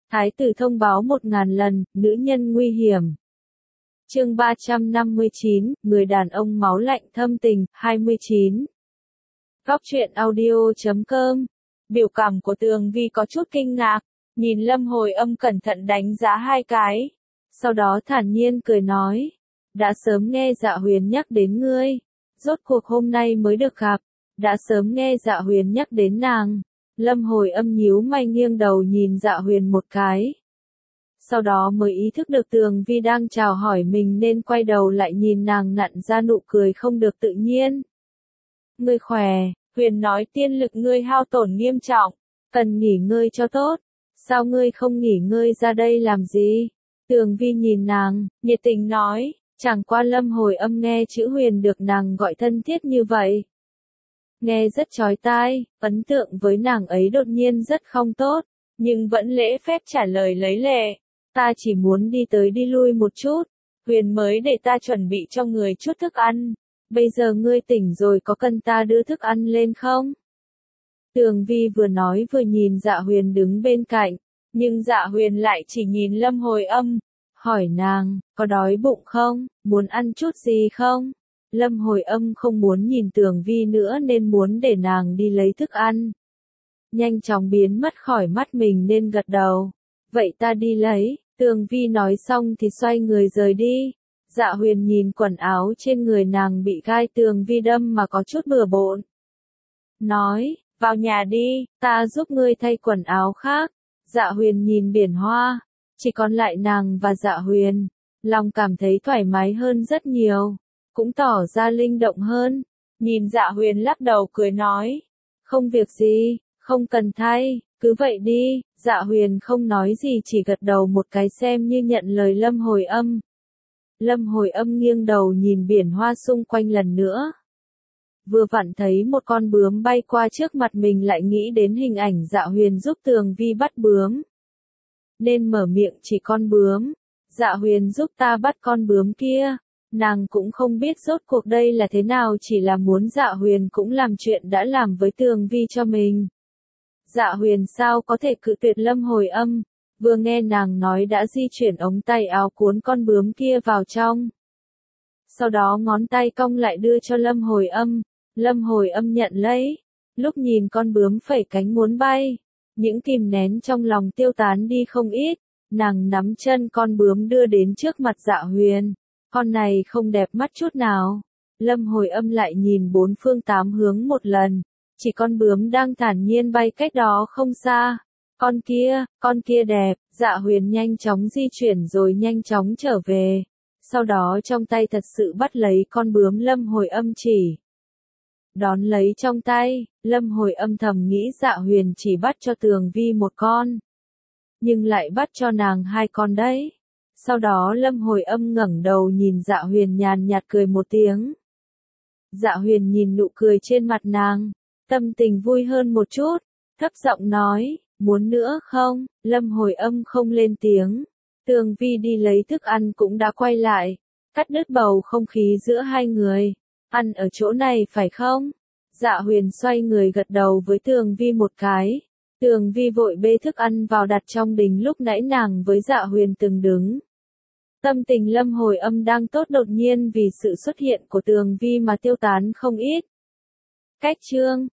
Thái tử thông báo 1000 lần, nữ nhân nguy hiểm. Chương 359, người đàn ông máu lạnh thâm tình, 29. Góc truyện audio.com. Biểu cảm của Tường Vi có chút kinh ngạc, nhìn Lâm Hồi Âm cẩn thận đánh giá hai cái. Sau đó thản nhiên cười nói, đã sớm nghe Dạ Huyền nhắc đến ngươi, rốt cuộc hôm nay mới được gặp, đã sớm nghe Dạ Huyền nhắc đến nàng. Lâm Hồi Âm nhíu mày nghiêng đầu nhìn Dạ Huyền một cái. Sau đó mới ý thức được Tường Vi đang chào hỏi mình nên quay đầu lại nhìn nàng nặn ra nụ cười không được tự nhiên. Ngươi khỏe, Huyền nói tiên lực ngươi hao tổn nghiêm trọng, cần nghỉ ngơi cho tốt. Sao ngươi không nghỉ ngơi ra đây làm gì? Tường Vi nhìn nàng, nhiệt tình nói, chẳng qua Lâm Hồi Âm nghe chữ Huyền được nàng gọi thân thiết như vậy. Nghe rất chói tai, ấn tượng với nàng ấy đột nhiên rất không tốt, nhưng vẫn lễ phép trả lời lấy lệ. Ta chỉ muốn đi tới đi lui một chút, Huyền mới để ta chuẩn bị cho người chút thức ăn. Bây giờ ngươi tỉnh rồi có cần ta đưa thức ăn lên không? Tường Vi vừa nói vừa nhìn Dạ Huyền đứng bên cạnh, nhưng Dạ Huyền lại chỉ nhìn Lâm Hồi Âm, hỏi nàng, có đói bụng không, muốn ăn chút gì không? Lâm Hồi Âm không muốn nhìn Tường Vi nữa nên muốn để nàng đi lấy thức ăn. Nhanh chóng biến mất khỏi mắt mình nên gật đầu. Vậy ta đi lấy, Tường Vi nói xong thì xoay người rời đi. Dạ Huyền nhìn quần áo trên người nàng bị gai Tường Vi đâm mà có chút bừa bộn. Nói, vào nhà đi, ta giúp ngươi thay quần áo khác. Dạ Huyền nhìn biển hoa, chỉ còn lại nàng và Dạ Huyền. Lòng cảm thấy thoải mái hơn rất nhiều, cũng tỏ ra linh động hơn. Nhìn Dạ Huyền lắc đầu cười nói, không việc gì, không cần thay, cứ vậy đi. Dạ Huyền không nói gì chỉ gật đầu một cái xem như nhận lời Lâm Hồi Âm. Lâm Hồi Âm nghiêng đầu nhìn biển hoa xung quanh lần nữa. Vừa vặn thấy một con bướm bay qua trước mặt mình lại nghĩ đến hình ảnh Dạ Huyền giúp Tường Vi bắt bướm. Nên mở miệng chỉ con bướm. Dạ Huyền giúp ta bắt con bướm kia. Nàng cũng không biết rốt cuộc đây là thế nào, chỉ là muốn Dạ Huyền cũng làm chuyện đã làm với Tường Vi cho mình. Dạ Huyền sao có thể cự tuyệt Lâm Hồi Âm, vừa nghe nàng nói đã di chuyển ống tay áo cuốn con bướm kia vào trong. Sau đó ngón tay cong lại đưa cho Lâm Hồi Âm, Lâm Hồi Âm nhận lấy, lúc nhìn con bướm phẩy cánh muốn bay, những kìm nén trong lòng tiêu tán đi không ít, nàng nắm chân con bướm đưa đến trước mặt Dạ Huyền, con này không đẹp mắt chút nào. Lâm Hồi Âm lại nhìn bốn phương tám hướng một lần. Chỉ con bướm đang thản nhiên bay cách đó không xa. Con kia đẹp. Dạ Huyền nhanh chóng di chuyển rồi nhanh chóng trở về. Sau đó trong tay thật sự bắt lấy con bướm Lâm Hồi Âm chỉ. Đón lấy trong tay, Lâm Hồi Âm thầm nghĩ Dạ Huyền chỉ bắt cho Tường Vi một con. Nhưng lại bắt cho nàng hai con đấy. Sau đó Lâm Hồi Âm ngẩng đầu nhìn Dạ Huyền nhàn nhạt cười một tiếng. Dạ Huyền nhìn nụ cười trên mặt nàng. Tâm tình vui hơn một chút, thấp giọng nói, muốn nữa không? Lâm Hồi Âm không lên tiếng. Tường Vi đi lấy thức ăn cũng đã quay lại, cắt đứt bầu không khí giữa hai người. Ăn ở chỗ này phải không? Dạ Huyền xoay người gật đầu với Tường Vi một cái. Tường Vi vội bê thức ăn vào đặt trong đình lúc nãy nàng với Dạ Huyền từng đứng. Tâm tình Lâm Hồi Âm đang tốt đột nhiên vì sự xuất hiện của Tường Vi mà tiêu tán không ít. Cách chương